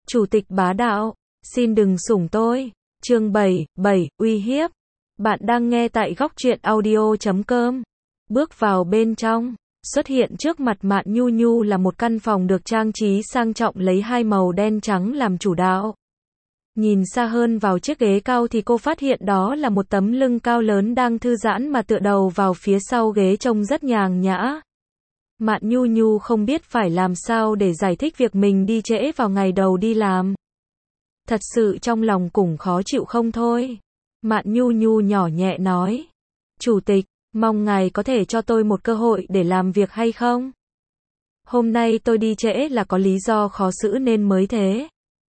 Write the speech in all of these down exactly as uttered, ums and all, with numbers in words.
Chủ tịch bá đạo, xin đừng sủng tôi. Chương bảy, bảy, uy hiếp. Bạn đang nghe tại góc truyện audio chấm com. Bước vào bên trong, xuất hiện trước mặt Mạn Nhu Nhu là một căn phòng được trang trí sang trọng lấy hai màu đen trắng làm chủ đạo. Nhìn xa hơn vào chiếc ghế cao thì cô phát hiện đó là một tấm lưng cao lớn đang thư giãn mà tựa đầu vào phía sau ghế trông rất nhàn nhã. Mạn Nhu Nhu không biết phải làm sao để giải thích việc mình đi trễ vào ngày đầu đi làm. Thật sự trong lòng cũng khó chịu không thôi. Mạn Nhu Nhu nhỏ nhẹ nói. Chủ tịch, mong ngài có thể cho tôi một cơ hội để làm việc hay không? Hôm nay tôi đi trễ là có lý do khó xử nên mới thế.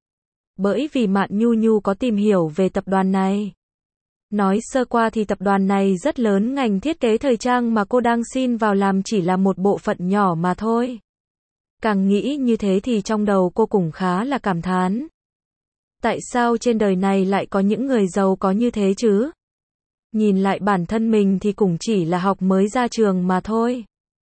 Bởi vì Mạn Nhu Nhu có tìm hiểu về tập đoàn này. Nói sơ qua thì tập đoàn này rất lớn, ngành thiết kế thời trang mà cô đang xin vào làm chỉ là một bộ phận nhỏ mà thôi. Càng nghĩ như thế thì trong đầu cô cũng khá là cảm thán. Tại sao trên đời này lại có những người giàu có như thế chứ? Nhìn lại bản thân mình thì cũng chỉ là học mới ra trường mà thôi.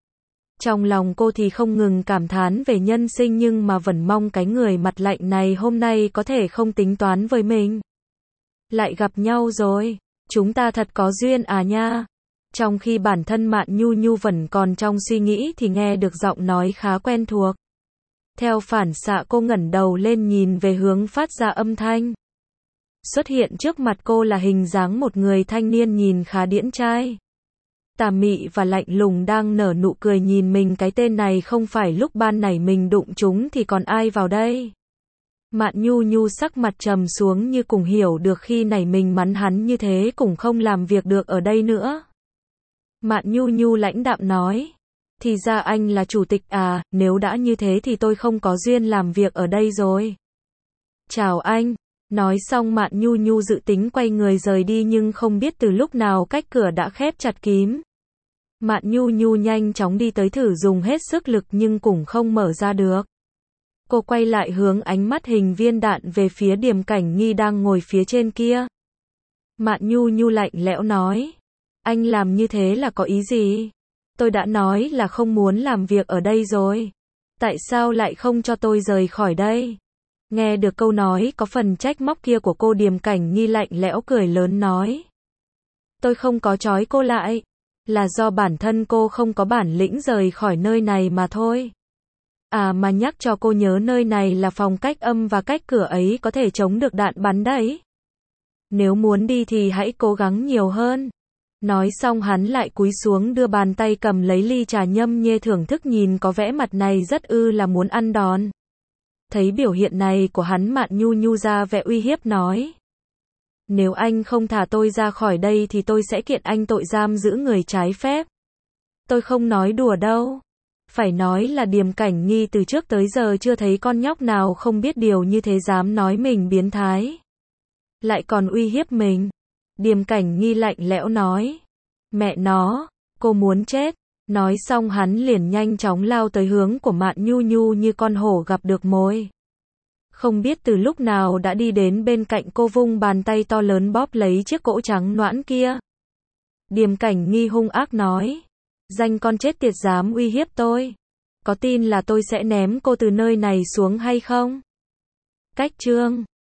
Trong lòng cô thì không ngừng cảm thán về nhân sinh nhưng mà vẫn mong cái người mặt lạnh này hôm nay có thể không tính toán với mình. Lại gặp nhau rồi, chúng ta thật có duyên à nha. Trong khi bản thân Mạn Nhu Nhu vẫn còn trong suy nghĩ thì nghe được giọng nói khá quen thuộc. Theo phản xạ cô ngẩng đầu lên nhìn về hướng phát ra âm thanh. Xuất hiện trước mặt cô là hình dáng một người thanh niên nhìn khá điển trai. Tà mị và lạnh lùng đang nở nụ cười nhìn mình, cái tên này không phải lúc ban nãy mình đụng chúng thì còn ai vào đây. Mạn Nhu Nhu sắc mặt trầm xuống như cũng hiểu được khi nãy mình mắng hắn như thế cũng không làm việc được ở đây nữa. Mạn Nhu Nhu lãnh đạm nói. Thì ra anh là chủ tịch à, nếu đã như thế thì tôi không có duyên làm việc ở đây rồi. Chào anh. Nói xong Mạn Nhu Nhu dự tính quay người rời đi nhưng không biết từ lúc nào cách cửa đã khép chặt kín. Mạn Nhu Nhu nhanh chóng đi tới thử dùng hết sức lực nhưng cũng không mở ra được. Cô quay lại hướng ánh mắt hình viên đạn về phía Điềm Cảnh Nghi đang ngồi phía trên kia. Mạn Nhu Nhu lạnh lẽo nói. Anh làm như thế là có ý gì? Tôi đã nói là không muốn làm việc ở đây rồi. Tại sao lại không cho tôi rời khỏi đây? Nghe được câu nói có phần trách móc kia của cô, Điềm Cảnh Nghi lạnh lẽo cười lớn nói. Tôi không có trói cô lại. Là do bản thân cô không có bản lĩnh rời khỏi nơi này mà thôi. À mà nhắc cho cô nhớ nơi này là phòng cách âm và cách cửa ấy có thể chống được đạn bắn đấy. Nếu muốn đi thì hãy cố gắng nhiều hơn. Nói xong hắn lại cúi xuống đưa bàn tay cầm lấy ly trà nhâm nhi thưởng thức, nhìn có vẻ mặt này rất ư là muốn ăn đòn. Thấy biểu hiện này của hắn, Mạn Nhu Nhu ra vẻ uy hiếp nói. Nếu anh không thả tôi ra khỏi đây thì tôi sẽ kiện anh tội giam giữ người trái phép. Tôi không nói đùa đâu. Phải nói là Điềm Cảnh Nghi từ trước tới giờ chưa thấy con nhóc nào không biết điều như thế dám nói mình biến thái. Lại còn uy hiếp mình. Điềm Cảnh Nghi lạnh lẽo nói. Mẹ nó, cô muốn chết. Nói xong hắn liền nhanh chóng lao tới hướng của Mạn Nhu Nhu như con hổ gặp được mồi. Không biết từ lúc nào đã đi đến bên cạnh cô, vung bàn tay to lớn bóp lấy chiếc cỗ trắng nõn kia. Điềm Cảnh Nghi hung ác nói. Danh con chết tiệt dám uy hiếp tôi. Có tin là tôi sẽ ném cô từ nơi này xuống hay không? Cách chương